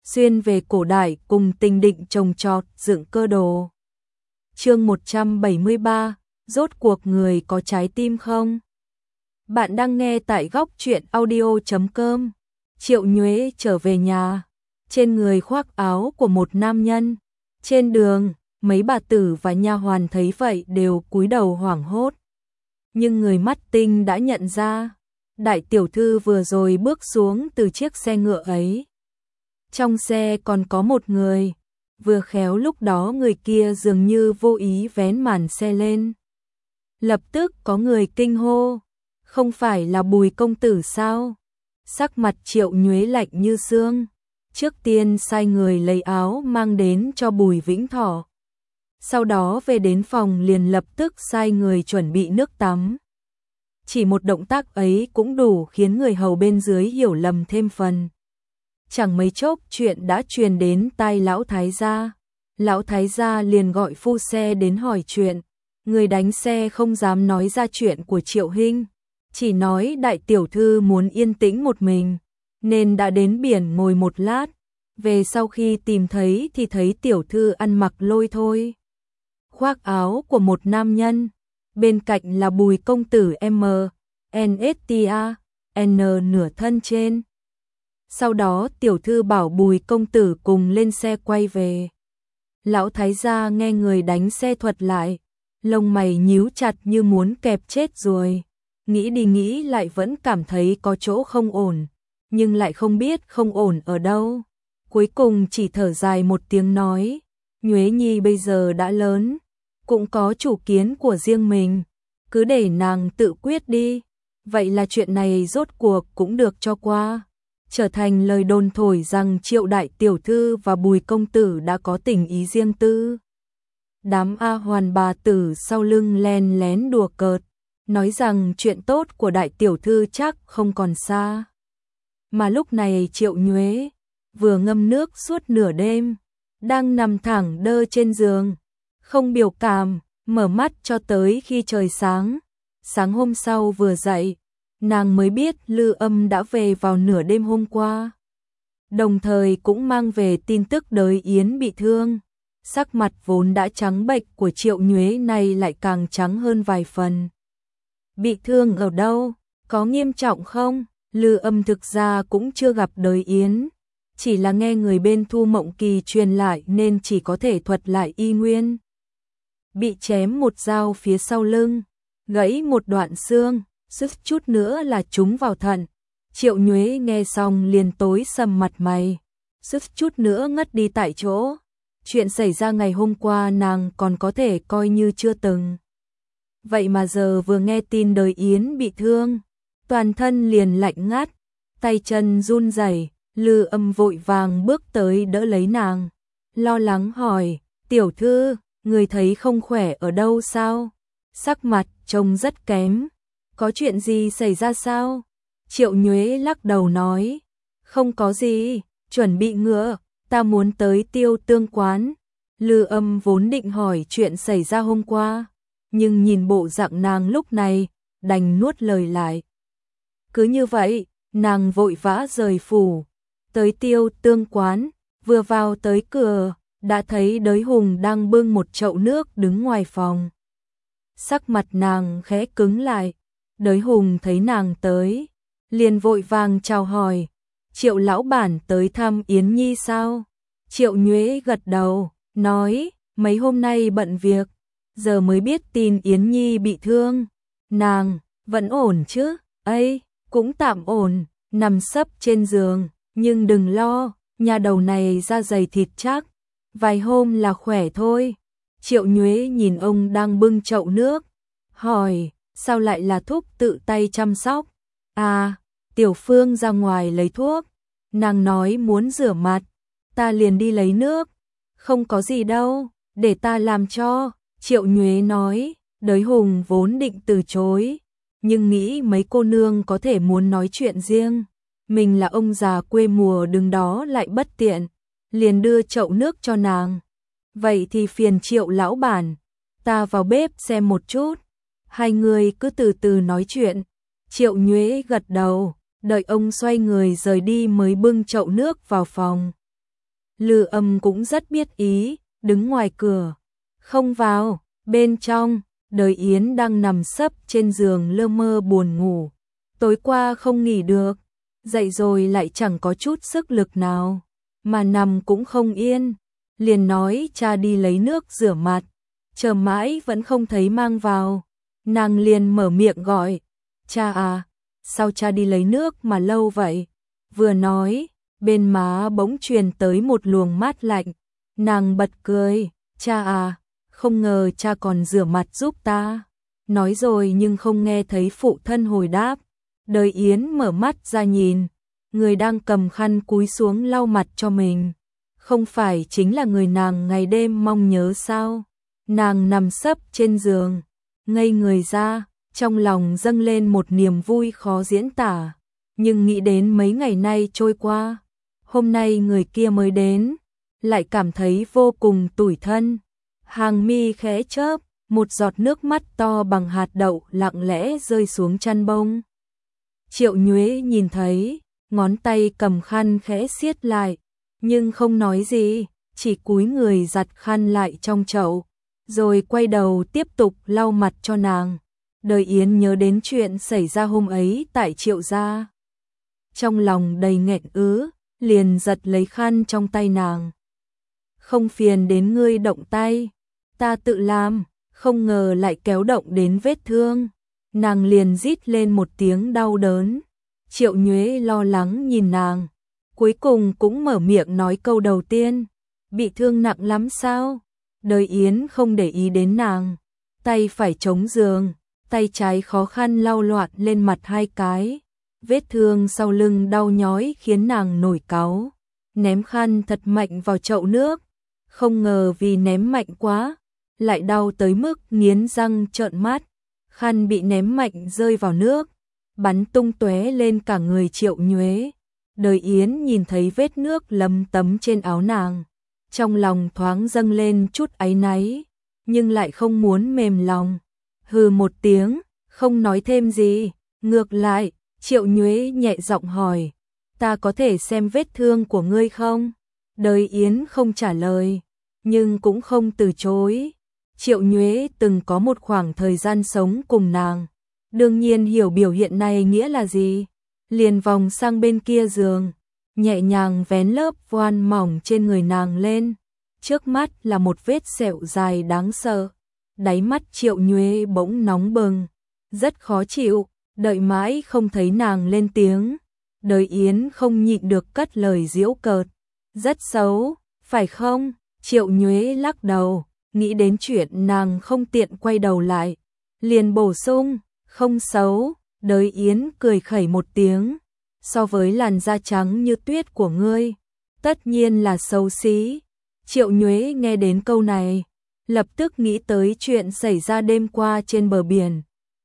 xuyên về cổ đại cùng tình định trồng trọt dựng cơ đồ. Chương 173, rốt cuộc người có trái tim không? Bạn đang nghe tại góc truyện audio.com. Triệu Nhuế trở về nhà, trên người khoác áo của một nam nhân. Trên đường, mấy bà tử và nha hoàn thấy vậy đều cúi đầu hoảng hốt. Nhưng người mắt tinh đã nhận ra, đại tiểu thư vừa rồi bước xuống từ chiếc xe ngựa ấy. Trong xe còn có một người, vừa khéo lúc đó người kia dường như vô ý vén màn xe lên. Lập tức có người kinh hô, không phải là Bùi công tử sao? Sắc mặt Triệu Nhuế lạnh như xương, trước tiên sai người lấy áo mang đến cho Bùi Vĩnh Thọ. Sau đó về đến phòng liền lập tức sai người chuẩn bị nước tắm. Chỉ một động tác ấy cũng đủ khiến người hầu bên dưới hiểu lầm thêm phần. Chẳng mấy chốc chuyện đã truyền đến tai lão thái gia. Lão thái gia liền gọi phu xe đến hỏi chuyện. Người đánh xe không dám nói ra chuyện của Triệu Hinh, chỉ nói đại tiểu thư muốn yên tĩnh một mình, nên đã đến biển ngồi một lát. Về sau khi tìm thấy thì thấy tiểu thư ăn mặc lôi thôi, khoác áo của một nam nhân, bên cạnh là Bùi công tử N nửa thân trên. Sau đó tiểu thư bảo Bùi công tử cùng lên xe quay về. Lão thái gia nghe người đánh xe thuật lại, lông mày nhíu chặt như muốn kẹp chết rồi. Nghĩ đi nghĩ lại vẫn cảm thấy có chỗ không ổn, nhưng lại không biết không ổn ở đâu. Cuối cùng chỉ thở dài một tiếng nói, Nhuế Nhi bây giờ đã lớn, cũng có chủ kiến của riêng mình, cứ để nàng tự quyết đi. Vậy là chuyện này rốt cuộc cũng được cho qua, trở thành lời đồn thổi rằng Triệu đại tiểu thư và Bùi công tử đã có tình ý riêng tư. Đám A Hoàn bà tử sau lưng len lén đùa cợt, nói rằng chuyện tốt của đại tiểu thư chắc không còn xa. Mà lúc này Triệu Nhuế vừa ngâm nước suốt nửa đêm, đang nằm thẳng đơ trên giường, không biểu cảm, mở mắt cho tới khi trời sáng. Sáng hôm sau vừa dậy, nàng mới biết Lư Âm đã về vào nửa đêm hôm qua. Đồng thời cũng mang về tin tức Đới Yến bị thương. Sắc mặt vốn đã trắng bệch của Triệu Nhuế này lại càng trắng hơn vài phần. Bị thương ở đâu? Có nghiêm trọng không? Lư Âm thực ra cũng chưa gặp Đới Yến, chỉ là nghe người bên Thu Mộng Kỳ truyền lại nên chỉ có thể thuật lại y nguyên. Bị chém một dao phía sau lưng, gãy một đoạn xương, suýt chút nữa là trúng vào thận. Triệu Nhuế nghe xong liền tối sầm mặt mày, suýt chút nữa ngất đi tại chỗ. Chuyện xảy ra ngày hôm qua nàng còn có thể coi như chưa từng. Vậy mà giờ vừa nghe tin Đới Yến bị thương, toàn thân liền lạnh ngắt, tay chân run rẩy. Lư Âm vội vàng bước tới đỡ lấy nàng, lo lắng hỏi, tiểu thư, người thấy không khỏe ở đâu sao? Sắc mặt trông rất kém, có chuyện gì xảy ra sao? Triệu Nhuế lắc đầu nói, không có gì, chuẩn bị ngựa, ta muốn tới Tiêu Tương quán. Lư Âm vốn định hỏi chuyện xảy ra hôm qua, nhưng nhìn bộ dạng nàng lúc này, đành nuốt lời lại. Cứ như vậy, nàng vội vã rời phủ, tới Tiêu Tương quán, vừa vào tới cửa, đã thấy Đới Hùng đang bưng một chậu nước đứng ngoài phòng. Sắc mặt nàng khẽ cứng lại, Đới Hùng thấy nàng tới, liền vội vàng chào hỏi, Triệu lão bản tới thăm Yến Nhi sao? Triệu Nhuế gật đầu, nói, mấy hôm nay bận việc, giờ mới biết tin Yến Nhi bị thương. Nàng, vẫn ổn chứ? Ấy, cũng tạm ổn, nằm sấp trên giường, nhưng đừng lo, nhà đầu này da dày thịt chắc, vài hôm là khỏe thôi. Triệu Nhuế nhìn ông đang bưng chậu nước, hỏi, sao lại là thúc tự tay chăm sóc? À, Tiểu Phương ra ngoài lấy thuốc, nàng nói muốn rửa mặt, ta liền đi lấy nước, không có gì đâu, để ta làm cho. Triệu Nhuế nói. Đới Hùng vốn định từ chối, nhưng nghĩ mấy cô nương có thể muốn nói chuyện riêng, mình là ông già quê mùa đứng đó lại bất tiện, liền đưa chậu nước cho nàng. Vậy thì phiền Triệu lão bản, ta vào bếp xem một chút, hai người cứ từ từ nói chuyện. Triệu Nhuế gật đầu, đợi ông xoay người rời đi mới bưng chậu nước vào phòng. Lư Âm cũng rất biết ý, đứng ngoài cửa, không vào. Bên trong, Đời Yến đang nằm sấp trên giường lơ mơ buồn ngủ. Tối qua không nghỉ được, dậy rồi lại chẳng có chút sức lực nào, mà nằm cũng không yên. Liền nói cha đi lấy nước rửa mặt, chờ mãi vẫn không thấy mang vào. Nàng liền mở miệng gọi, cha à, sao cha đi lấy nước mà lâu vậy? Vừa nói, bên má bỗng truyền tới một luồng mát lạnh. Nàng bật cười, cha à, không ngờ cha còn rửa mặt giúp ta. Nói rồi nhưng không nghe thấy phụ thân hồi đáp. Đời Yến mở mắt ra nhìn, người đang cầm khăn cúi xuống lau mặt cho mình. Không phải chính là người nàng ngày đêm mong nhớ sao? Nàng nằm sấp trên giường, ngây người ra, trong lòng dâng lên một niềm vui khó diễn tả. Nhưng nghĩ đến mấy ngày nay trôi qua, hôm nay người kia mới đến, lại cảm thấy vô cùng tủi thân. Hàng mi khẽ chớp, một giọt nước mắt to bằng hạt đậu lặng lẽ rơi xuống chăn bông. Triệu Nhuế nhìn thấy, ngón tay cầm khăn khẽ siết lại, nhưng không nói gì, chỉ cúi người giặt khăn lại trong chậu, rồi quay đầu tiếp tục lau mặt cho nàng. Đời Yến nhớ đến chuyện xảy ra hôm ấy tại Triệu gia. Trong lòng đầy nghẹn ứ, liền giật lấy khăn trong tay nàng. Không phiền đến ngươi động tay, ta tự làm, không ngờ lại kéo động đến vết thương. Nàng liền rít lên một tiếng đau đớn. Triệu Nhuế lo lắng nhìn nàng, cuối cùng cũng mở miệng nói câu đầu tiên, bị thương nặng lắm sao? Đời Yến không để ý đến nàng, tay phải chống giường, tay trái khó khăn lau loạn lên mặt hai cái. Vết thương sau lưng đau nhói khiến nàng nổi cáu, ném khăn thật mạnh vào chậu nước. Không ngờ vì ném mạnh quá, lại đau tới mức nghiến răng trợn mắt. Khăn bị ném mạnh rơi vào nước, bắn tung tóe lên cả người Triệu Nhuế. Đời Yến nhìn thấy vết nước lấm tấm trên áo nàng, trong lòng thoáng dâng lên chút áy náy, nhưng lại không muốn mềm lòng. Hừ một tiếng, không nói thêm gì. Ngược lại, Triệu Nhuế nhẹ giọng hỏi, ta có thể xem vết thương của ngươi không? Đời Yến không trả lời, nhưng cũng không từ chối. Triệu Nhuế từng có một khoảng thời gian sống cùng nàng, đương nhiên hiểu biểu hiện này nghĩa là gì. Liền vòng sang bên kia giường, nhẹ nhàng vén lớp voan mỏng trên người nàng lên. Trước mắt là một vết sẹo dài đáng sợ. Đáy mắt Triệu Nhuế bỗng nóng bừng, rất khó chịu. Đợi mãi không thấy nàng lên tiếng, Đời Yến không nhịn được cất lời giễu cợt, rất xấu, phải không? Triệu Nhuế lắc đầu, nghĩ đến chuyện nàng không tiện quay đầu lại, liền bổ sung, không xấu. Đời Yến cười khẩy một tiếng, so với làn da trắng như tuyết của ngươi, tất nhiên là xấu xí. Triệu Nhuế nghe đến câu này, lập tức nghĩ tới chuyện xảy ra đêm qua trên bờ biển.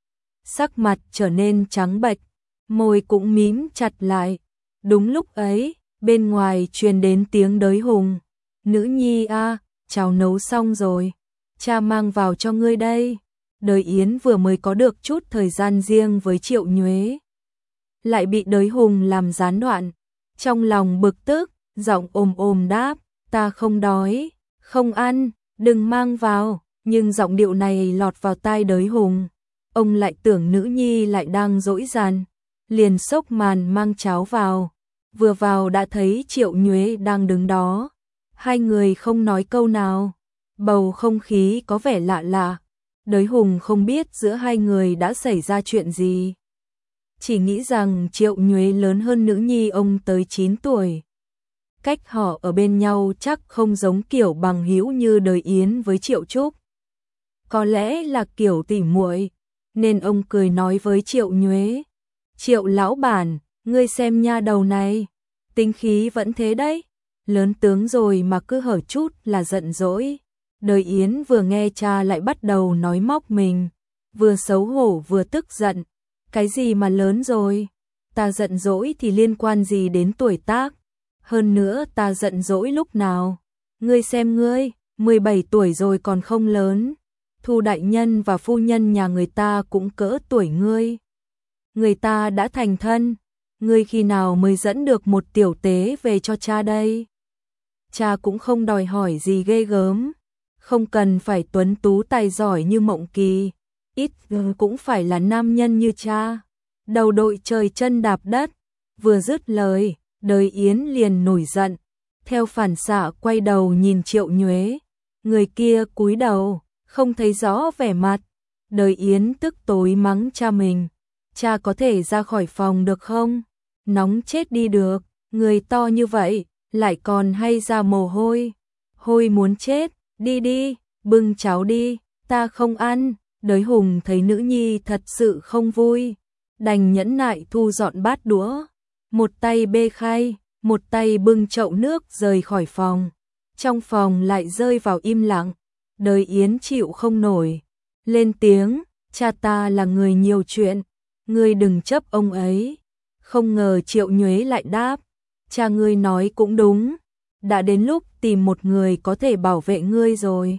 Sắc mặt trở nên trắng bệch, môi cũng mím chặt lại. Đúng lúc ấy, bên ngoài truyền đến tiếng Đới Hùng. Nữ nhi a, cháo nấu xong rồi, cha mang vào cho ngươi đây. Đời Yến vừa mới có được chút thời gian riêng với Triệu Nhuế, lại bị Đới Hùng làm gián đoạn. Trong lòng bực tức, giọng ồm ồm đáp, ta không đói, không ăn, đừng mang vào. Nhưng giọng điệu này lọt vào tai Đới Hùng, ông lại tưởng nữ nhi lại đang dỗi dằn, liền xốc màn mang cháo vào. Vừa vào đã thấy Triệu Nhuế đang đứng đó, hai người không nói câu nào, bầu không khí có vẻ lạ lạ. Đới Hùng không biết giữa hai người đã xảy ra chuyện gì, chỉ nghĩ rằng Triệu Nhuế lớn hơn nữ nhi ông tới 9 tuổi. Cách họ ở bên nhau chắc không giống kiểu bằng hữu như Đời Yến với Triệu Trúc, có lẽ là kiểu tỉ muội, nên ông cười nói với Triệu Nhuế, Triệu lão bản, ngươi xem nha đầu này, tính khí vẫn thế đấy, lớn tướng rồi mà cứ hở chút là giận dỗi. Đời Yến vừa nghe cha lại bắt đầu nói móc mình, vừa xấu hổ vừa tức giận. Cái gì mà lớn rồi? Ta giận dỗi thì liên quan gì đến tuổi tác? Hơn nữa ta giận dỗi lúc nào? Ngươi xem ngươi, 17 tuổi rồi còn không lớn. Thu đại nhân và phu nhân nhà người ta cũng cỡ tuổi ngươi. Người ta đã thành thân, ngươi khi nào mới dẫn được một tiểu tế về cho cha đây? cha cũng không đòi hỏi gì ghê gớm, không cần phải tuấn tú tài giỏi như Mộng Kỳ, ít cũng phải là nam nhân như cha. Đầu đội trời chân đạp đất, vừa dứt lời, Đời Yến liền nổi giận, theo phản xạ quay đầu nhìn Triệu Nhuế, người kia cúi đầu, không thấy rõ vẻ mặt. Đời Yến tức tối mắng cha mình, cha có thể ra khỏi phòng được không? Nóng chết đi được, người to như vậy, lại còn hay ra mồ hôi, hôi muốn chết, đi đi, bưng cháo đi, ta không ăn. Đới Hùng thấy nữ nhi thật sự không vui, đành nhẫn nại thu dọn bát đũa, một tay bê khay, một tay bưng chậu nước rời khỏi phòng. Trong phòng lại rơi vào im lặng, Đời Yến chịu không nổi, lên tiếng, cha ta là người nhiều chuyện, ngươi đừng chấp ông ấy. Không ngờ Triệu Nhuế lại đáp, cha ngươi nói cũng đúng, đã đến lúc tìm một người có thể bảo vệ ngươi rồi.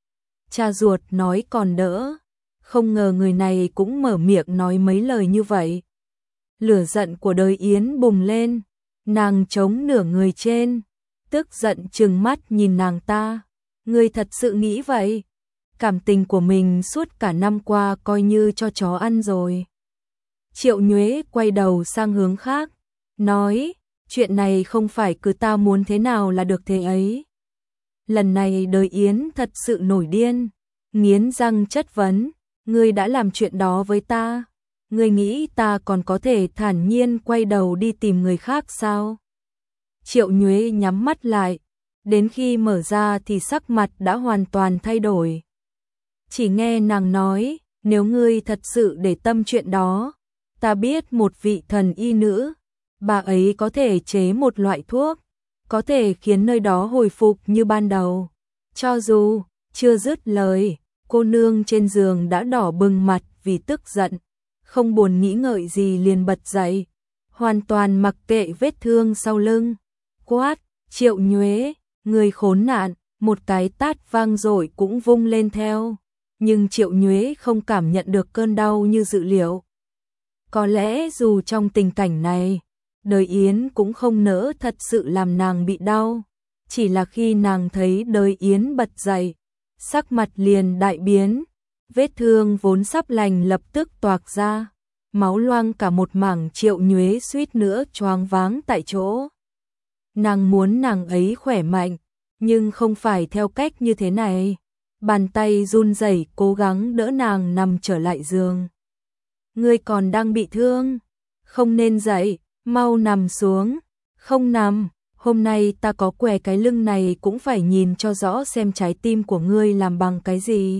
Cha ruột nói còn đỡ, không ngờ người này cũng mở miệng nói mấy lời như vậy. Lửa giận của Đời Yến bùng lên, nàng chống nửa người trên, tức giận trừng mắt nhìn nàng ta. Ngươi thật sự nghĩ vậy? Cảm tình của mình suốt cả năm qua coi như cho chó ăn rồi. Triệu Nhuế quay đầu sang hướng khác, nói, chuyện này không phải cứ ta muốn thế nào là được thế ấy. Lần này Đời Yến thật sự nổi điên, nghiến răng chất vấn, ngươi đã làm chuyện đó với ta, ngươi nghĩ ta còn có thể thản nhiên quay đầu đi tìm người khác sao? Triệu Nhuế nhắm mắt lại, đến khi mở ra thì sắc mặt đã hoàn toàn thay đổi. Chỉ nghe nàng nói, nếu ngươi thật sự để tâm chuyện đó, ta biết một vị thần y nữ, bà ấy có thể chế một loại thuốc, có thể khiến nơi đó hồi phục như ban đầu. Cho dù chưa dứt lời, cô nương trên giường đã đỏ bừng mặt vì tức giận, không buồn nghĩ ngợi gì liền bật dậy, hoàn toàn mặc kệ vết thương sau lưng. Quát, Triệu Nhuế, người khốn nạn, một cái tát vang dội cũng vung lên theo. Nhưng Triệu Nhuế không cảm nhận được cơn đau như dự liệu. Có lẽ dù trong tình cảnh này, Đời Yến cũng không nỡ thật sự làm nàng bị đau. Chỉ là khi nàng thấy Đời Yến bật dậy, sắc mặt liền đại biến, vết thương vốn sắp lành lập tức toạc ra, máu loang cả một mảng. Triệu Nhuế suýt nữa choáng váng tại chỗ. Nàng muốn nàng ấy khỏe mạnh, nhưng không phải theo cách như thế này. Bàn tay run rẩy cố gắng đỡ nàng nằm trở lại giường. Ngươi còn đang bị thương, không nên dậy, mau nằm xuống. Không nằm, hôm nay ta có què cái lưng này cũng phải nhìn cho rõ xem trái tim của ngươi làm bằng cái gì.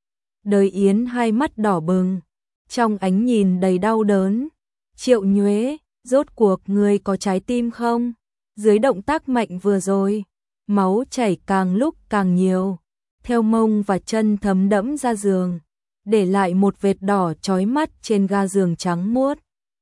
Đời Yến hai mắt đỏ bừng, trong ánh nhìn đầy đau đớn. Triệu Nhuế, rốt cuộc ngươi có trái tim không? Dưới động tác mạnh vừa rồi, máu chảy càng lúc càng nhiều, theo mông và chân thấm đẫm ra giường, để lại một vệt đỏ chói mắt trên ga giường trắng muốt.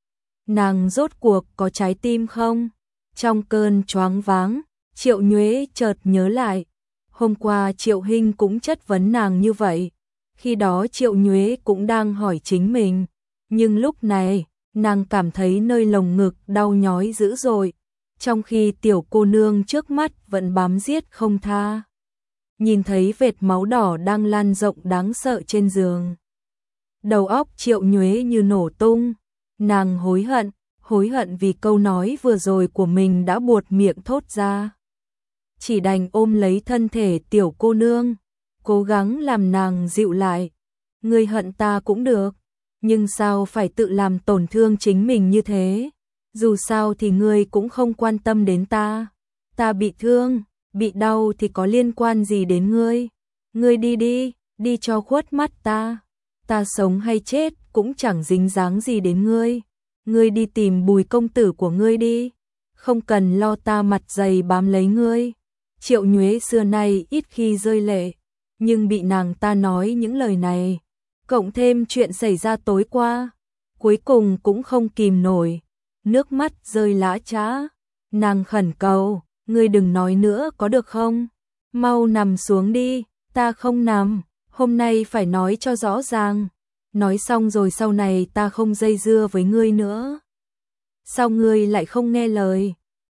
Nàng rốt cuộc có trái tim không? Trong cơn choáng váng, Triệu Nhuế chợt nhớ lại, hôm qua Triệu Hinh cũng chất vấn nàng như vậy. Khi đó Triệu Nhuế cũng đang hỏi chính mình, nhưng lúc này, nàng cảm thấy nơi lồng ngực đau nhói dữ dội, trong khi tiểu cô nương trước mắt vẫn bám giết không tha. Nhìn thấy vệt máu đỏ đang lan rộng đáng sợ trên giường, đầu óc Triệu Nhuế như nổ tung, nàng hối hận vì câu nói vừa rồi của mình đã buột miệng thốt ra. Chỉ đành ôm lấy thân thể tiểu cô nương, cố gắng làm nàng dịu lại. Ngươi hận ta cũng được, nhưng sao phải tự làm tổn thương chính mình như thế? Dù sao thì ngươi cũng không quan tâm đến ta. Ta bị thương, bị đau thì có liên quan gì đến ngươi? Ngươi đi đi, đi cho khuất mắt ta. Ta sống hay chết cũng chẳng dính dáng gì đến ngươi. Ngươi đi tìm Bùi công tử của ngươi đi, không cần lo ta mặt dày bám lấy ngươi. Triệu Nhuế xưa nay ít khi rơi lệ, nhưng bị nàng ta nói những lời này, cộng thêm chuyện xảy ra tối qua, cuối cùng cũng không kìm nổi, nước mắt rơi lã chã. Nàng khẩn cầu, ngươi đừng nói nữa có được không? Mau nằm xuống đi. Ta không nằm, hôm nay phải nói cho rõ ràng. Nói xong rồi sau này ta không dây dưa với ngươi nữa. Sao ngươi lại không nghe lời?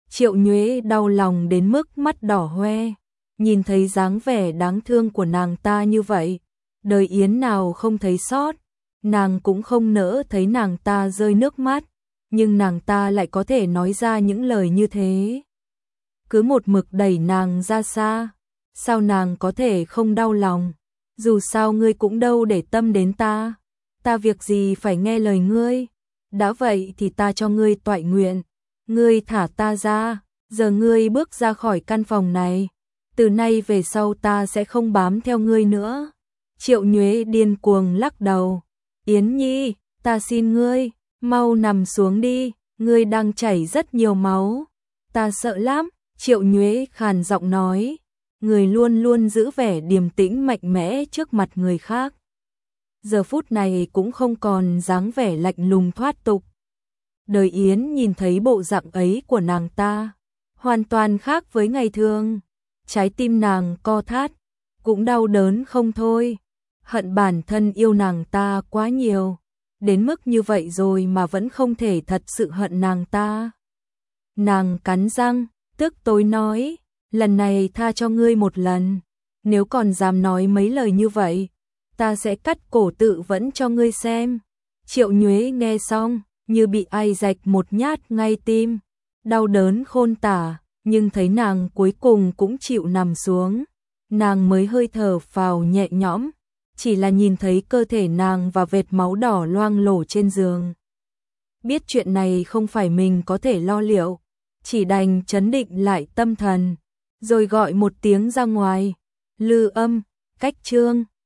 Triệu Nhuế đau lòng đến mức mắt đỏ hoe, nhìn thấy dáng vẻ đáng thương của nàng ta như vậy, đời Yến nào không thấy xót, nàng cũng không nỡ thấy nàng ta rơi nước mắt, nhưng nàng ta lại có thể nói ra những lời như thế. Cứ một mực đẩy nàng ra xa, sao nàng có thể không đau lòng, dù sao ngươi cũng đâu để tâm đến ta việc gì phải nghe lời ngươi, đã vậy thì ta cho ngươi toại nguyện, ngươi thả ta ra, giờ ngươi bước ra khỏi căn phòng này, từ nay về sau ta sẽ không bám theo ngươi nữa. Triệu Nhuế điên cuồng lắc đầu, Yến Nhi, ta xin ngươi, mau nằm xuống đi, ngươi đang chảy rất nhiều máu, ta sợ lắm. Triệu Nhuế khàn giọng nói, người luôn luôn giữ vẻ điềm tĩnh mạnh mẽ trước mặt người khác. Giờ phút này cũng không còn dáng vẻ lạnh lùng thoát tục. Đời Yến nhìn thấy bộ dạng ấy của nàng ta, hoàn toàn khác với ngày thường. Trái tim nàng co thắt, cũng đau đớn không thôi. Hận bản thân yêu nàng ta quá nhiều, đến mức như vậy rồi mà vẫn không thể thật sự hận nàng ta. Nàng cắn răng, tức tối nói, lần này tha cho ngươi một lần, nếu còn dám nói mấy lời như vậy, ta sẽ cắt cổ tự vẫn cho ngươi xem. Triệu Nhuế nghe xong, như bị ai rạch một nhát ngay tim, đau đớn khôn tả, nhưng thấy nàng cuối cùng cũng chịu nằm xuống, nàng mới hơi thở phào nhẹ nhõm, chỉ là nhìn thấy cơ thể nàng và vệt máu đỏ loang lổ trên giường. Biết chuyện này không phải mình có thể lo liệu, chỉ đành trấn định lại tâm thần, rồi gọi một tiếng ra ngoài, Lư Âm, Cách Trương.